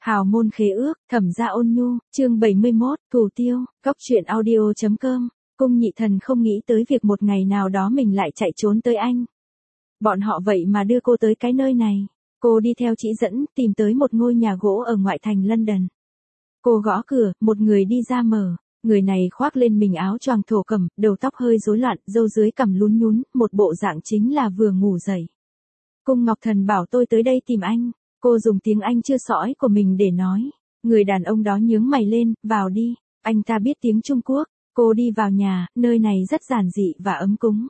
Hào môn khế ước, Thẩm gia ôn nhu, chương 71, thủ tiêu, góc truyện audio.com. Cung Nhị Thần không nghĩ tới việc một ngày nào đó mình lại chạy trốn tới anh. Bọn họ vậy mà đưa cô tới cái nơi này. Cô đi theo chỉ dẫn, tìm tới một ngôi nhà gỗ ở ngoại thành London. Cô gõ cửa, một người đi ra mở. Người này khoác lên mình áo choàng thổ cẩm, đầu tóc hơi rối loạn, râu dưới cằm lún nhún, một bộ dạng chính là vừa ngủ dậy. Cung Ngọc Thần bảo tôi tới đây tìm anh. Cô dùng tiếng Anh chưa sõi của mình để nói. Người đàn ông đó nhướng mày lên, vào đi. Anh ta biết tiếng Trung Quốc. Cô đi vào nhà, nơi này rất giản dị và ấm cúng.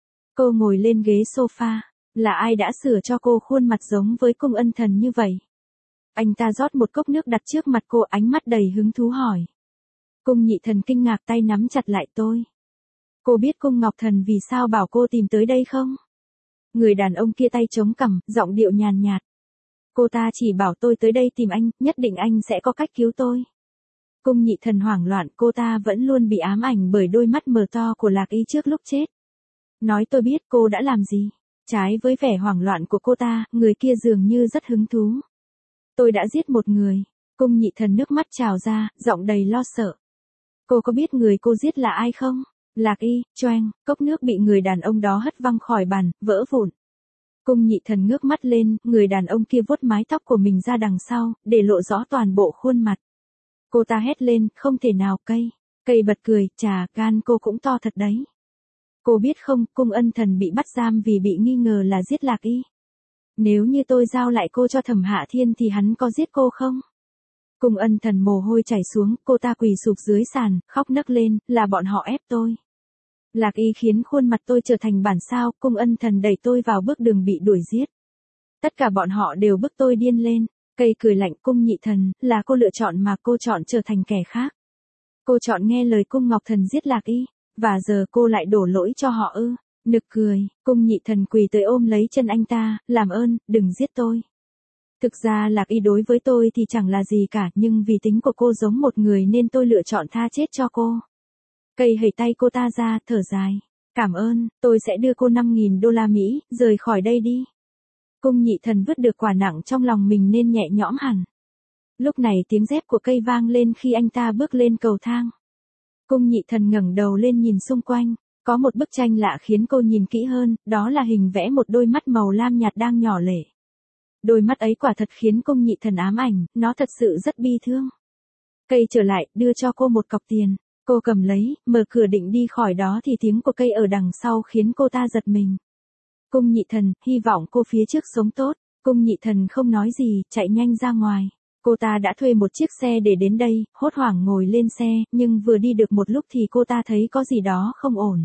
Cô ngồi lên ghế sofa. Là ai đã sửa cho cô khuôn mặt giống với Cung Ân Thần như vậy? Anh ta rót một cốc nước đặt trước mặt cô, ánh mắt đầy hứng thú hỏi. Cung Nhị Thần kinh ngạc, tay nắm chặt lại tôi. Cô biết Cung Ngọc Thần vì sao bảo cô tìm tới đây không? Người đàn ông kia tay chống cằm, giọng điệu nhàn nhạt. Cô ta chỉ bảo tôi tới đây tìm anh, nhất định anh sẽ có cách cứu tôi. Cung Nhị Thần hoảng loạn, cô ta vẫn luôn bị ám ảnh bởi đôi mắt mờ to của Lạc Y trước lúc chết. Nói tôi biết cô đã làm gì. Trái với vẻ hoảng loạn của cô ta, người kia dường như rất hứng thú. Tôi đã giết một người. Cung Nhị Thần nước mắt trào ra, giọng đầy lo sợ. Cô có biết người cô giết là ai không? Lạc Y, choeng, cốc nước bị người đàn ông đó hất văng khỏi bàn, vỡ vụn. Cung Nhị Thần ngước mắt lên, người đàn ông kia vuốt mái tóc của mình ra đằng sau, để lộ rõ toàn bộ khuôn mặt. Cô ta hét lên, không thể nào, Cây bật cười, chà, gan cô cũng to thật đấy. Cô biết không, Cung Ân Thần bị bắt giam vì bị nghi ngờ là giết Lạc Y. Nếu như tôi giao lại cô cho Thẩm Hạ Thiên thì hắn có giết cô không? Cung Ân Thần mồ hôi chảy xuống, cô ta quỳ sụp dưới sàn, khóc nấc lên, là bọn họ ép tôi. Lạc Y khiến khuôn mặt tôi trở thành bản sao, Cung Ân Thần đẩy tôi vào bước đường bị đuổi giết. Tất cả bọn họ đều bức tôi điên lên. Cây cười lạnh, Cung Nhị Thần, là cô lựa chọn mà cô chọn trở thành kẻ khác. Cô chọn nghe lời Cung Ngọc Thần giết Lạc Y, và giờ cô lại đổ lỗi cho họ ư? Nực cười, Cung Nhị Thần quỳ tới ôm lấy chân anh ta, làm ơn, đừng giết tôi. Thực ra Lạc Y đối với tôi thì chẳng là gì cả, nhưng vì tính của cô giống một người nên tôi lựa chọn tha chết cho cô. Cây hẩy tay cô ta ra, thở dài. Cảm ơn, tôi sẽ đưa cô 5.000 đô la Mỹ, rời khỏi đây đi. Cung Nhị Thần vứt được quả nặng trong lòng mình nên nhẹ nhõm hẳn. Lúc này tiếng dép của cây vang lên khi anh ta bước lên cầu thang. Cung Nhị Thần ngẩng đầu lên nhìn xung quanh. Có một bức tranh lạ khiến cô nhìn kỹ hơn, đó là hình vẽ một đôi mắt màu lam nhạt đang nhỏ lệ. Đôi mắt ấy quả thật khiến Cung Nhị Thần ám ảnh, nó thật sự rất bi thương. Cây trở lại, đưa cho cô một cọc tiền. Cô cầm lấy, mở cửa định đi khỏi đó thì tiếng của cây ở đằng sau khiến cô ta giật mình. Cung Nhị Thần, hy vọng cô phía trước sống tốt. Cung Nhị Thần không nói gì, chạy nhanh ra ngoài. Cô ta đã thuê một chiếc xe để đến đây, hốt hoảng ngồi lên xe, nhưng vừa đi được một lúc thì cô ta thấy có gì đó không ổn.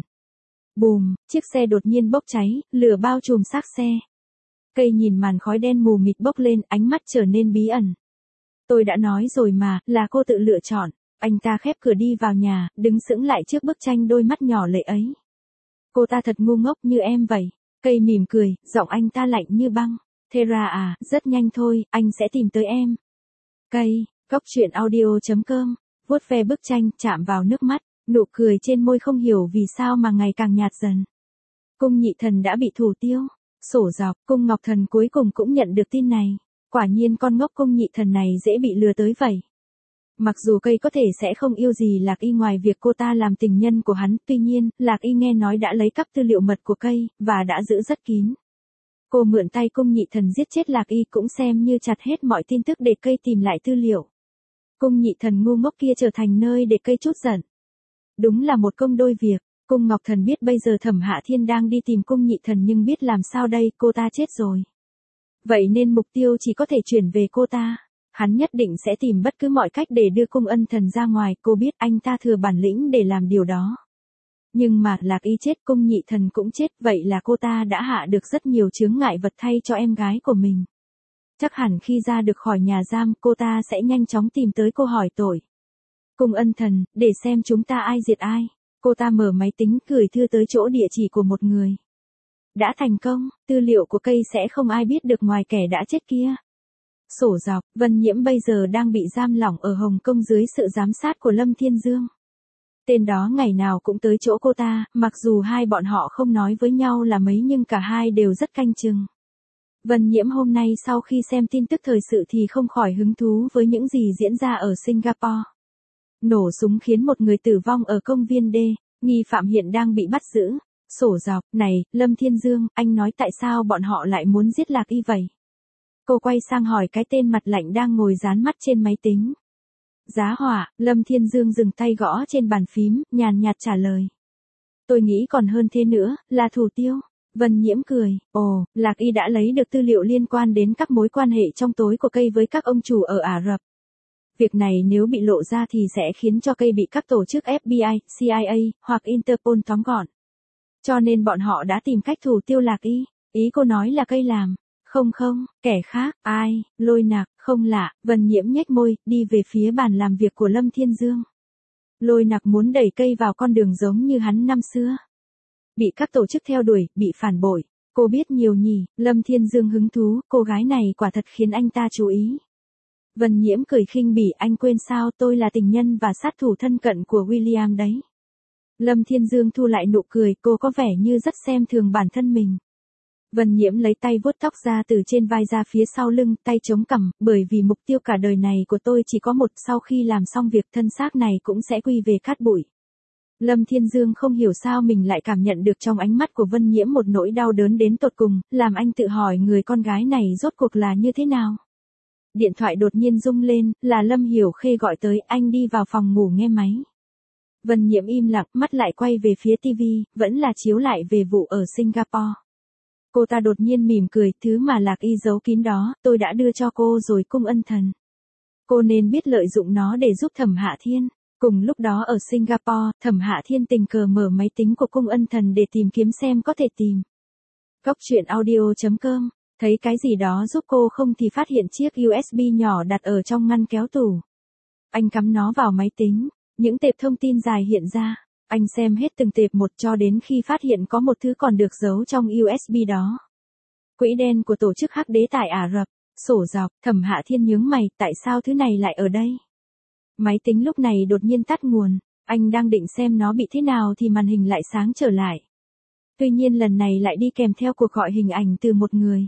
Bùm, chiếc xe đột nhiên bốc cháy, lửa bao trùm xác xe. Cây nhìn màn khói đen mù mịt bốc lên, ánh mắt trở nên bí ẩn. Tôi đã nói rồi mà, là cô tự lựa chọn. Anh ta khép cửa đi vào nhà, đứng sững lại trước bức tranh đôi mắt nhỏ lệ ấy. Cô ta thật ngu ngốc như em vậy. Cây mỉm cười, giọng anh ta lạnh như băng. Thera à, rất nhanh thôi, anh sẽ tìm tới em. Cây, góc truyện audio.com, vuốt ve bức tranh, chạm vào nước mắt, nụ cười trên môi không hiểu vì sao mà ngày càng nhạt dần. Cung Nhị Thần đã bị thủ tiêu. Sổ dọc, Cung Ngọc Thần cuối cùng cũng nhận được tin này. Quả nhiên con ngốc Cung Nhị Thần này dễ bị lừa tới vậy. Mặc dù cây có thể sẽ không yêu gì Lạc Y ngoài việc cô ta làm tình nhân của hắn, tuy nhiên, Lạc Y nghe nói đã lấy cắp tư liệu mật của cây, và đã giữ rất kín. Cô mượn tay Cung Nhị Thần giết chết Lạc Y cũng xem như chặt hết mọi tin tức để cây tìm lại tư liệu. Cung Nhị Thần ngu ngốc kia trở thành nơi để cây chút giận. Đúng là một công đôi việc. Cung Ngọc Thần biết bây giờ Thẩm Hạ Thiên đang đi tìm Cung Nhị Thần nhưng biết làm sao đây, cô ta chết rồi. Vậy nên mục tiêu chỉ có thể chuyển về cô ta. Hắn nhất định sẽ tìm bất cứ mọi cách để đưa Cung Ân Thần ra ngoài, cô biết anh ta thừa bản lĩnh để làm điều đó. Nhưng mà Lạc Y chết, Cung Nhị Thần cũng chết, vậy là cô ta đã hạ được rất nhiều chướng ngại vật thay cho em gái của mình. Chắc hẳn khi ra được khỏi nhà giam, cô ta sẽ nhanh chóng tìm tới cô hỏi tội. Cung Ân Thần, để xem chúng ta ai diệt ai. Cô ta mở máy tính, gửi thư tới chỗ địa chỉ của một người. Đã thành công, tư liệu của cây sẽ không ai biết được ngoài kẻ đã chết kia. Sổ dọc, Vân Nhiễm bây giờ đang bị giam lỏng ở Hồng Kông dưới sự giám sát của Lâm Thiên Dương. Tên đó ngày nào cũng tới chỗ cô ta, mặc dù hai bọn họ không nói với nhau là mấy nhưng cả hai đều rất canh chừng. Vân Nhiễm hôm nay sau khi xem tin tức thời sự thì không khỏi hứng thú với những gì diễn ra ở Singapore. Nổ súng khiến một người tử vong ở công viên D, nghi phạm hiện đang bị bắt giữ. Sổ dọc, này, Lâm Thiên Dương, anh nói tại sao bọn họ lại muốn giết Lạc Y vậy? Cô quay sang hỏi cái tên mặt lạnh đang ngồi dán mắt trên máy tính. Giá hỏa, Lâm Thiên Dương dừng tay gõ trên bàn phím, nhàn nhạt trả lời. Tôi nghĩ còn hơn thế nữa, là thủ tiêu. Vân Nhiễm cười, ồ, Lạc Y đã lấy được tư liệu liên quan đến các mối quan hệ trong tối của cây với các ông chủ ở Ả Rập. Việc này nếu bị lộ ra thì sẽ khiến cho cây bị các tổ chức FBI, CIA, hoặc Interpol tóm gọn. Cho nên bọn họ đã tìm cách thủ tiêu Lạc Y. Ý cô nói là cây làm. Không không, kẻ khác, ai, Lôi Nặc, không lạ, Vân Nhiễm nhếch môi, đi về phía bàn làm việc của Lâm Thiên Dương. Lôi Nặc muốn đẩy cây vào con đường giống như hắn năm xưa. Bị các tổ chức theo đuổi, bị phản bội. Cô biết nhiều nhỉ, Lâm Thiên Dương hứng thú, cô gái này quả thật khiến anh ta chú ý. Vân Nhiễm cười khinh bỉ, anh quên sao tôi là tình nhân và sát thủ thân cận của William đấy. Lâm Thiên Dương thu lại nụ cười, cô có vẻ như rất xem thường bản thân mình. Vân Nhiễm lấy tay vuốt tóc ra từ trên vai ra phía sau lưng, tay chống cằm, bởi vì mục tiêu cả đời này của tôi chỉ có một, sau khi làm xong việc thân xác này cũng sẽ quy về cát bụi. Lâm Thiên Dương không hiểu sao mình lại cảm nhận được trong ánh mắt của Vân Nhiễm một nỗi đau đớn đến tột cùng, làm anh tự hỏi người con gái này rốt cuộc là như thế nào. Điện thoại đột nhiên rung lên, là Lâm Hiểu Khê gọi tới, anh đi vào phòng ngủ nghe máy. Vân Nhiễm im lặng, mắt lại quay về phía TV, vẫn là chiếu lại về vụ ở Singapore. Cô ta đột nhiên mỉm cười, thứ mà Lạc Y giấu kín đó, tôi đã đưa cho cô rồi Cung Ân Thần. Cô nên biết lợi dụng nó để giúp Thẩm Hạ Thiên. Cùng lúc đó ở Singapore, Thẩm Hạ Thiên tình cờ mở máy tính của Cung Ân Thần để tìm kiếm xem có thể tìm. Góc truyện audio.com, thấy cái gì đó giúp cô không thì phát hiện chiếc USB nhỏ đặt ở trong ngăn kéo tủ. Anh cắm nó vào máy tính, những tệp thông tin dài hiện ra. Anh xem hết từng tệp một cho đến khi phát hiện có một thứ còn được giấu trong USB đó. Quỹ đen của tổ chức Hắc Đế tại Ả Rập, sổ dọc, Thẩm Hạ Thiên nhướng mày, tại sao thứ này lại ở đây? Máy tính lúc này đột nhiên tắt nguồn, anh đang định xem nó bị thế nào thì màn hình lại sáng trở lại. Tuy nhiên lần này lại đi kèm theo cuộc gọi hình ảnh từ một người.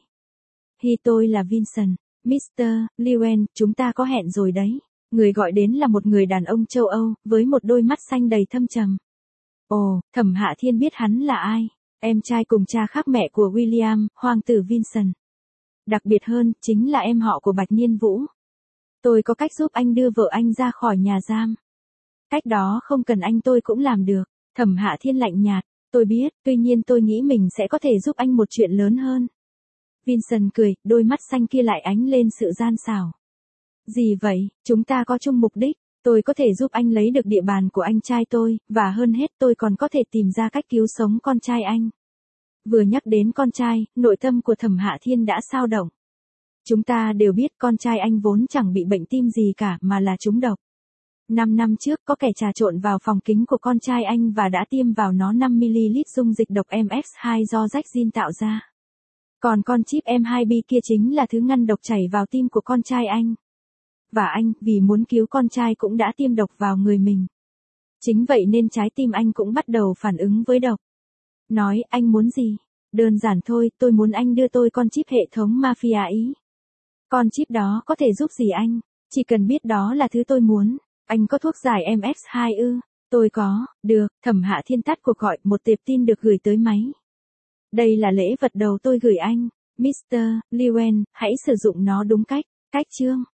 Tôi là Vincent, Mr. Llewellyn, chúng ta có hẹn rồi đấy. Người gọi đến là một người đàn ông châu Âu, với một đôi mắt xanh đầy thâm trầm. Ồ, Thẩm Hạ Thiên biết hắn là ai. Em trai cùng cha khác mẹ của William, hoàng tử Vincent. Đặc biệt hơn, chính là em họ của Bạch Nhiên Vũ. Tôi có cách giúp anh đưa vợ anh ra khỏi nhà giam. Cách đó không cần anh tôi cũng làm được. Thẩm Hạ Thiên lạnh nhạt, tôi biết, tuy nhiên tôi nghĩ mình sẽ có thể giúp anh một chuyện lớn hơn. Vincent cười, đôi mắt xanh kia lại ánh lên sự gian xảo. Gì vậy, chúng ta có chung mục đích, tôi có thể giúp anh lấy được địa bàn của anh trai tôi, và hơn hết tôi còn có thể tìm ra cách cứu sống con trai anh. Vừa nhắc đến con trai, nội tâm của Thẩm Hạ Thiên đã xao động. Chúng ta đều biết con trai anh vốn chẳng bị bệnh tim gì cả mà là trúng độc. 5 năm trước có kẻ trà trộn vào phòng kính của con trai anh và đã tiêm vào nó 5ml dung dịch độc MX2 do Jack Jin tạo ra. Còn con chip M2B kia chính là thứ ngăn độc chảy vào tim của con trai anh. Và anh, vì muốn cứu con trai cũng đã tiêm độc vào người mình. Chính vậy nên trái tim anh cũng bắt đầu phản ứng với độc. Nói, anh muốn gì? Đơn giản thôi, tôi muốn anh đưa tôi con chip hệ thống mafia Ý. Con chip đó có thể giúp gì anh? Chỉ cần biết đó là thứ tôi muốn. Anh có thuốc giải MX2 ư? Tôi có, được, Thẩm Hạ Thiên tắt cuộc gọi, một tệp tin được gửi tới máy. Đây là lễ vật đầu tôi gửi anh, Mr. Llewellyn, hãy sử dụng nó đúng cách, chương.